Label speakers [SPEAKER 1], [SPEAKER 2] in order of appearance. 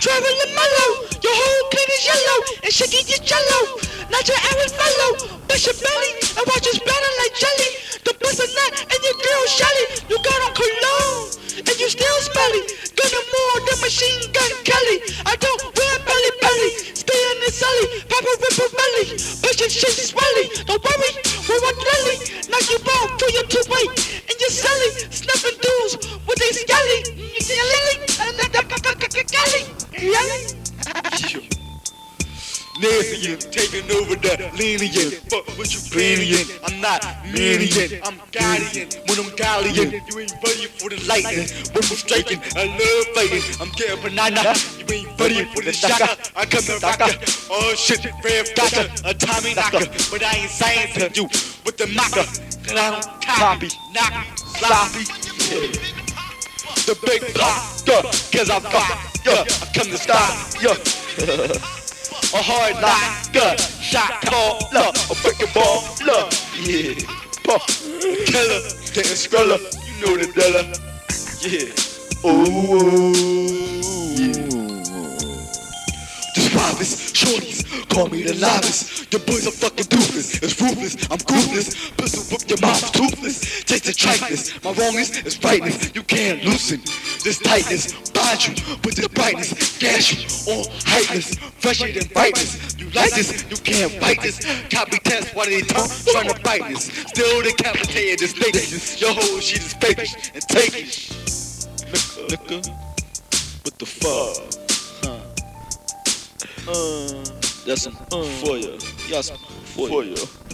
[SPEAKER 1] traveling mellow. Your whole clip is yellow and shaking your jello. Not your average mellow. Bust your belly and watch it splatter like jelly. The bust a nut and your girl Shelly. You got on cologne and you still smelly. Gunning more than Machine Gun Kelly. I don't wear belly. Stay in the celly. Papa ripper belly. But your shit is swelly. Don't worry, we're on lily. Knock you out for your two weight. And you're silly. Snuffing dudes with they skelly.
[SPEAKER 2] Nasty, taking over the lenient. Fuck what you planning. I'm not lenient, I'm guardian. When I'm guardian, you ain't ready for the lightning. When we're striking, I love fighting. I'm getting banana, you ain't ready for the shocker. I come to rock ya. Oh shit, Rev gotcha, a Tommy knocker. But I ain't sciencing you with the mocker. Cause I don't copy, knock, sloppy. The big pop, cause I'm fucked, I come to stop, a hard knock, shot caller, a breaking ball, yeah, killer, getting skriller, you know the dealer, yeah, ooh, yeah. Just wildest shorties, call me the loudest. Your boys are fucking doofus, it's ruthless, I'm ruthless. Pistol whip your mouth toothless. Taste the triteness, my wrongness is rightness. You can't loosen this tightness, bind you with this brightness, gas you all heightless, fresher than brightness. You like this, you can't fight this. Copy test, why they talk, trying to bite this. Still decapitated this nigga. Your whole shit is fake and take it. Nigga, what the fuck? That's some for you. Yes, for you.